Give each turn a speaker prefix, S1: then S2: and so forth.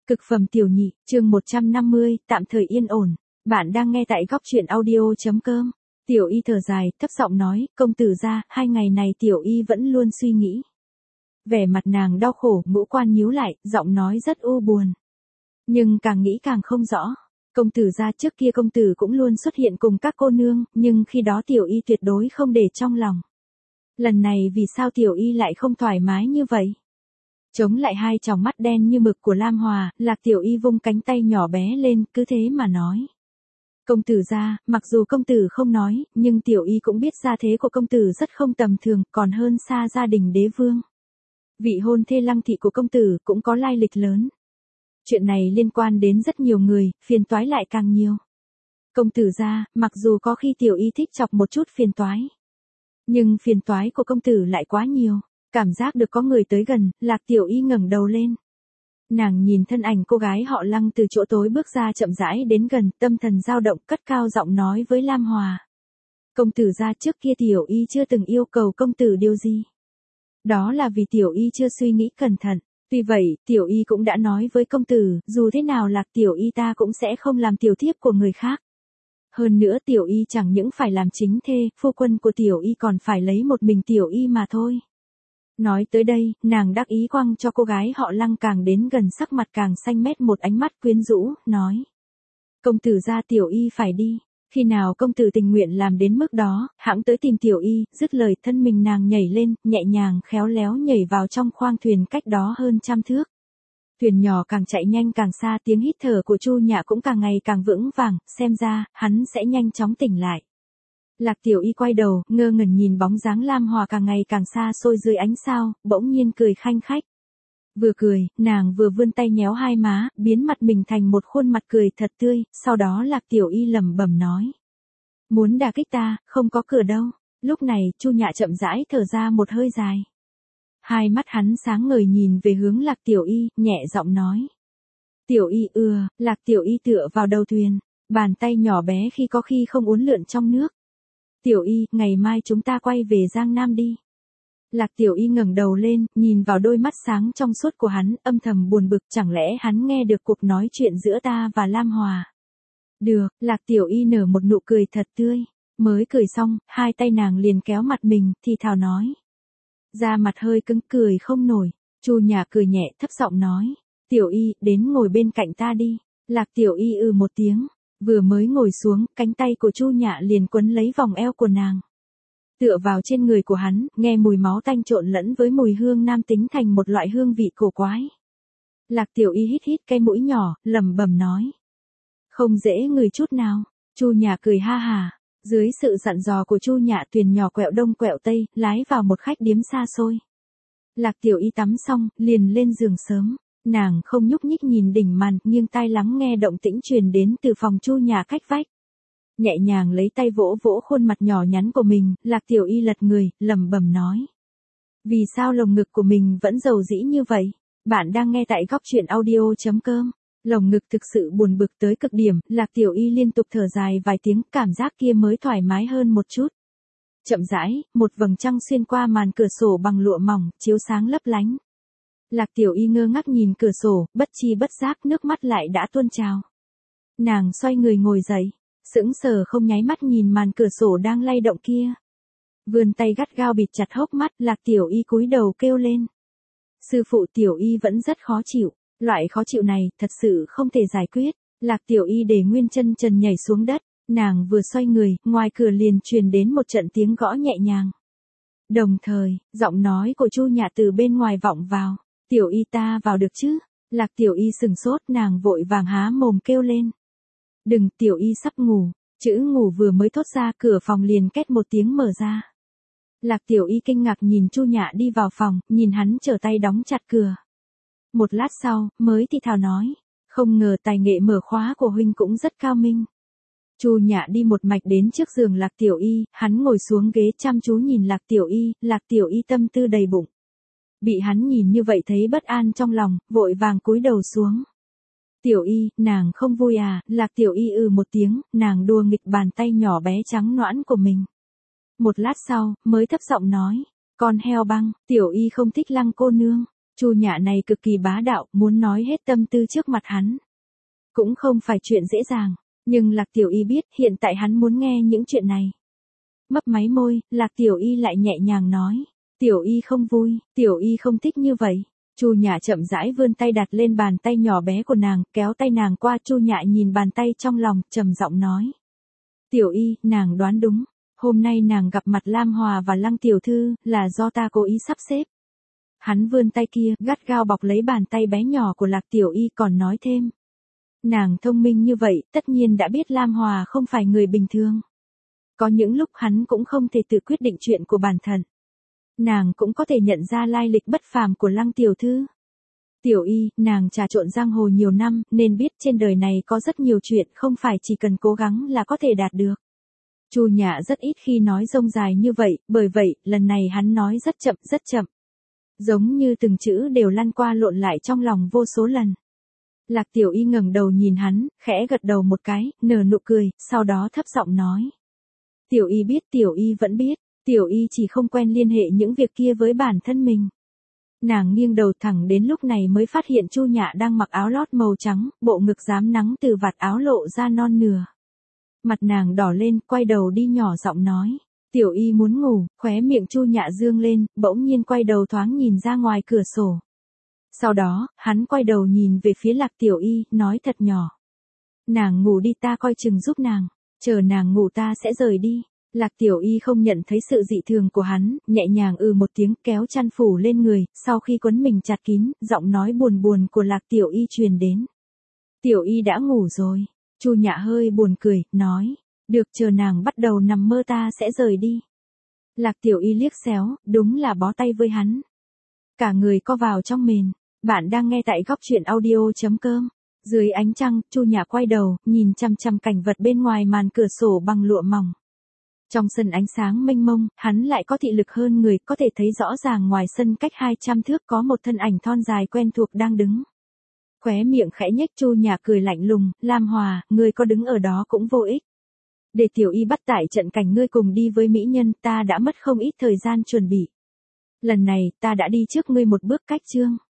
S1: Cực phẩm tiểu nhị, chương 150, tạm thời yên ổn. Bạn đang nghe tại góc truyện audio.com. Tiểu Y thở dài, thấp giọng nói, công tử gia, 2 ngày này Tiểu Y vẫn luôn suy nghĩ. Vẻ mặt nàng đau khổ, ngũ quan nhíu lại, giọng nói rất u buồn. Nhưng càng nghĩ càng không rõ. Công tử gia, trước kia công tử cũng luôn xuất hiện cùng các cô nương, nhưng khi đó Tiểu Y tuyệt đối không để trong lòng. Lần này vì sao Tiểu Y lại không thoải mái như vậy? Chống lại hai tròng mắt đen như mực của Lam Hòa, Lạc Tiểu Y vung cánh tay nhỏ bé lên, cứ thế mà nói. Công tử gia, mặc dù công tử không nói, nhưng Tiểu Y cũng biết gia thế của công tử rất không tầm thường, còn hơn xa gia đình đế vương. Vị hôn thê Lăng thị của công tử cũng có lai lịch lớn. Chuyện này liên quan đến rất nhiều người, phiền toái lại càng nhiều. Công tử gia, mặc dù có khi Tiểu Y thích chọc một chút phiền toái, nhưng phiền toái của công tử lại quá nhiều. Cảm giác được có người tới gần, Lạc Tiểu Y ngẩng đầu lên. Nàng nhìn thân ảnh cô gái họ Lăng từ chỗ tối bước ra chậm rãi đến gần, tâm thần dao động, cất cao giọng nói với Lam Hòa. Công tử gia, trước kia Tiểu Y chưa từng yêu cầu công tử điều gì. Đó là vì Tiểu Y chưa suy nghĩ cẩn thận. Tuy vậy, Tiểu Y cũng đã nói với công tử, dù thế nào Lạc Tiểu Y ta cũng sẽ không làm tiểu thiếp của người khác. Hơn nữa Tiểu Y chẳng những phải làm chính thê, phu quân của Tiểu Y còn phải lấy một mình Tiểu Y mà thôi. Nói tới đây, nàng đắc ý quăng cho cô gái họ Lăng càng đến gần, sắc mặt càng xanh mét, một ánh mắt quyến rũ, nói. Công tử gia, Tiểu Y phải đi. Khi nào công tử tình nguyện làm đến mức đó, hãng tới tìm Tiểu Y. Dứt lời, thân mình nàng nhảy lên, nhẹ nhàng khéo léo nhảy vào trong khoang thuyền cách đó hơn 100 thước. Thuyền nhỏ càng chạy nhanh càng xa, tiếng hít thở của Chu Nhạ cũng càng ngày càng vững vàng, xem ra, hắn sẽ nhanh chóng tỉnh lại. Lạc Tiểu Y quay đầu, ngơ ngẩn nhìn bóng dáng Lam Hòa càng ngày càng xa xôi dưới ánh sao, bỗng nhiên cười khanh khách. Vừa cười, nàng vừa vươn tay nhéo hai má, biến mặt mình thành một khuôn mặt cười thật tươi, sau đó Lạc Tiểu Y lẩm bẩm nói. Muốn đả kích ta, không có cửa đâu. Lúc này, Chu Nhạ chậm rãi thở ra một hơi dài. Hai mắt hắn sáng ngời nhìn về hướng Lạc Tiểu Y, nhẹ giọng nói. Tiểu Y Lạc Tiểu Y tựa vào đầu thuyền, bàn tay nhỏ bé khi có khi không uốn lượn trong nước. Tiểu Y, ngày mai chúng ta quay về Giang Nam đi. Lạc Tiểu Y ngẩng đầu lên, nhìn vào đôi mắt sáng trong suốt của hắn, âm thầm buồn bực, chẳng lẽ hắn nghe được cuộc nói chuyện giữa ta và Lam Hòa. Được, Lạc Tiểu Y nở một nụ cười thật tươi. Mới cười xong, hai tay nàng liền kéo mặt mình, thì thào nói. Da mặt hơi cứng, cười không nổi. Chu Nhạ cười nhẹ, thấp giọng nói. Tiểu Y, đến ngồi bên cạnh ta đi. Lạc Tiểu Y một tiếng. Vừa mới ngồi xuống, cánh tay của Chu Nhạ liền quấn lấy vòng eo của nàng. Tựa vào trên người của hắn, nghe mùi máu tanh trộn lẫn với mùi hương nam tính thành một loại hương vị cổ quái. Lạc Tiểu Y hít hít cái mũi nhỏ, lẩm bẩm nói. Không dễ ngửi chút nào. Chu Nhạ cười ha hà. Dưới sự dặn dò của Chu Nhạ, thuyền nhỏ quẹo đông quẹo tây, lái vào một khách điếm xa xôi. Lạc Tiểu Y tắm xong, liền lên giường sớm. Nàng không nhúc nhích nhìn đỉnh màn, nghiêng tai lắng nghe động tĩnh truyền đến từ phòng Chu Nhạ cách vách. Nhẹ nhàng lấy tay vỗ vỗ khuôn mặt nhỏ nhắn của mình, Lạc Tiểu Y lật người, lẩm bẩm nói. Vì sao lồng ngực của mình vẫn dầu dĩ như vậy? Bạn đang nghe tại góc truyện audio.com. Lồng ngực thực sự buồn bực tới cực điểm, Lạc Tiểu Y liên tục thở dài vài tiếng, cảm giác kia mới thoải mái hơn một chút. Chậm rãi, một vầng trăng xuyên qua màn cửa sổ bằng lụa mỏng, chiếu sáng lấp lánh. Lạc Tiểu Y ngơ ngác nhìn cửa sổ, bất chi bất giác nước mắt lại đã tuôn trào. Nàng xoay người ngồi dậy, sững sờ không nháy mắt nhìn màn cửa sổ đang lay động kia. Vươn tay gắt gao bịt chặt hốc mắt, Lạc Tiểu Y cúi đầu kêu lên. Sư phụ, Tiểu Y vẫn rất khó chịu, loại khó chịu này thật sự không thể giải quyết. Lạc Tiểu Y để nguyên chân trần nhảy xuống đất, nàng vừa xoay người, ngoài cửa liền truyền đến một trận tiếng gõ nhẹ nhàng. Đồng thời, giọng nói của Chu Nhạ từ bên ngoài vọng vào. Tiểu Y, ta vào được chứ? Lạc Tiểu Y sừng sốt, nàng vội vàng há mồm kêu lên. Đừng, Tiểu Y sắp ngủ. Chữ ngủ vừa mới thốt ra, cửa phòng liền két một tiếng mở ra. Lạc Tiểu Y kinh ngạc nhìn Chu Nhạ đi vào phòng, nhìn hắn trở tay đóng chặt cửa. Một lát sau, mới thì thào nói. Không ngờ tài nghệ mở khóa của huynh cũng rất cao minh. Chu Nhạ đi một mạch đến trước giường Lạc Tiểu Y, hắn ngồi xuống ghế chăm chú nhìn Lạc Tiểu Y tâm tư đầy bụng. Bị hắn nhìn như vậy thấy bất an trong lòng, vội vàng cúi đầu xuống. Tiểu Y, nàng không vui à? Lạc Tiểu Y một tiếng, nàng đùa nghịch bàn tay nhỏ bé trắng nõn của mình. Một lát sau, mới thấp giọng nói, con heo băng, Tiểu Y không thích Lăng cô nương. Chu Nhạ này cực kỳ bá đạo, muốn nói hết tâm tư trước mặt hắn. Cũng không phải chuyện dễ dàng, nhưng Lạc Tiểu Y biết hiện tại hắn muốn nghe những chuyện này. Mấp máy môi, Lạc Tiểu Y lại nhẹ nhàng nói. Tiểu Y không vui, Tiểu Y không thích như vậy. Chu Nhạ chậm rãi vươn tay đặt lên bàn tay nhỏ bé của nàng, kéo tay nàng qua. Chu Nhạ nhìn bàn tay trong lòng, trầm giọng nói. Tiểu Y, nàng đoán đúng. Hôm nay nàng gặp mặt Lam Hòa và Lăng Tiểu Thư, là do ta cố ý sắp xếp. Hắn vươn tay kia, gắt gao bọc lấy bàn tay bé nhỏ của Lạc Tiểu Y còn nói thêm. Nàng thông minh như vậy, tất nhiên đã biết Lam Hòa không phải người bình thường. Có những lúc hắn cũng không thể tự quyết định chuyện của bản thân. Nàng cũng có thể nhận ra lai lịch bất phàm của Lăng Tiểu Thư. Tiểu Y, nàng trà trộn giang hồ nhiều năm, nên biết trên đời này có rất nhiều chuyện không phải chỉ cần cố gắng là có thể đạt được. Chu Nhạ rất ít khi nói rông dài như vậy, bởi vậy, lần này hắn nói rất chậm, rất chậm. Giống như từng chữ đều lăn qua lộn lại trong lòng vô số lần. Lạc Tiểu Y ngẩng đầu nhìn hắn, khẽ gật đầu một cái, nở nụ cười, sau đó thấp giọng nói. Tiểu Y biết, Tiểu Y vẫn biết, Tiểu Y chỉ không quen liên hệ những việc kia với bản thân mình. Nàng nghiêng đầu thẳng đến lúc này mới phát hiện Chu Nhạ đang mặc áo lót màu trắng, bộ ngực rám nắng từ vạt áo lộ ra non nửa. Mặt nàng đỏ lên, quay đầu đi nhỏ giọng nói. Tiểu Y muốn ngủ, khóe miệng Chu Nhạ dương lên, bỗng nhiên quay đầu thoáng nhìn ra ngoài cửa sổ. Sau đó, hắn quay đầu nhìn về phía Lạc Tiểu Y, nói thật nhỏ. Nàng ngủ đi, ta coi chừng giúp nàng, chờ nàng ngủ ta sẽ rời đi. Lạc Tiểu Y không nhận thấy sự dị thường của hắn, nhẹ nhàng một tiếng kéo chăn phủ lên người, sau khi quấn mình chặt kín, giọng nói buồn buồn của Lạc Tiểu Y truyền đến. Tiểu Y đã ngủ rồi. Chu Nhạ hơi buồn cười, nói. Được, chờ nàng bắt đầu nằm mơ ta sẽ rời đi. Lạc Tiểu Y liếc xéo, đúng là bó tay với hắn. Cả người co vào trong mền. Bạn đang nghe tại góc truyện audio.com. Dưới ánh trăng, Chu Nhạ quay đầu, nhìn chằm chằm cảnh vật bên ngoài màn cửa sổ bằng lụa mỏng. Trong sân ánh sáng mênh mông, hắn lại có thị lực hơn người, có thể thấy rõ ràng ngoài sân cách 200 thước có một thân ảnh thon dài quen thuộc đang đứng. Khóe miệng khẽ nhếch, Chu Nhạ cười lạnh lùng, Lam Hòa, ngươi có đứng ở đó cũng vô ích. Để Tiểu Y bắt tại trận cảnh ngươi cùng đi với mỹ nhân, ta đã mất không ít thời gian chuẩn bị. Lần này, ta đã đi trước ngươi một bước cách chương.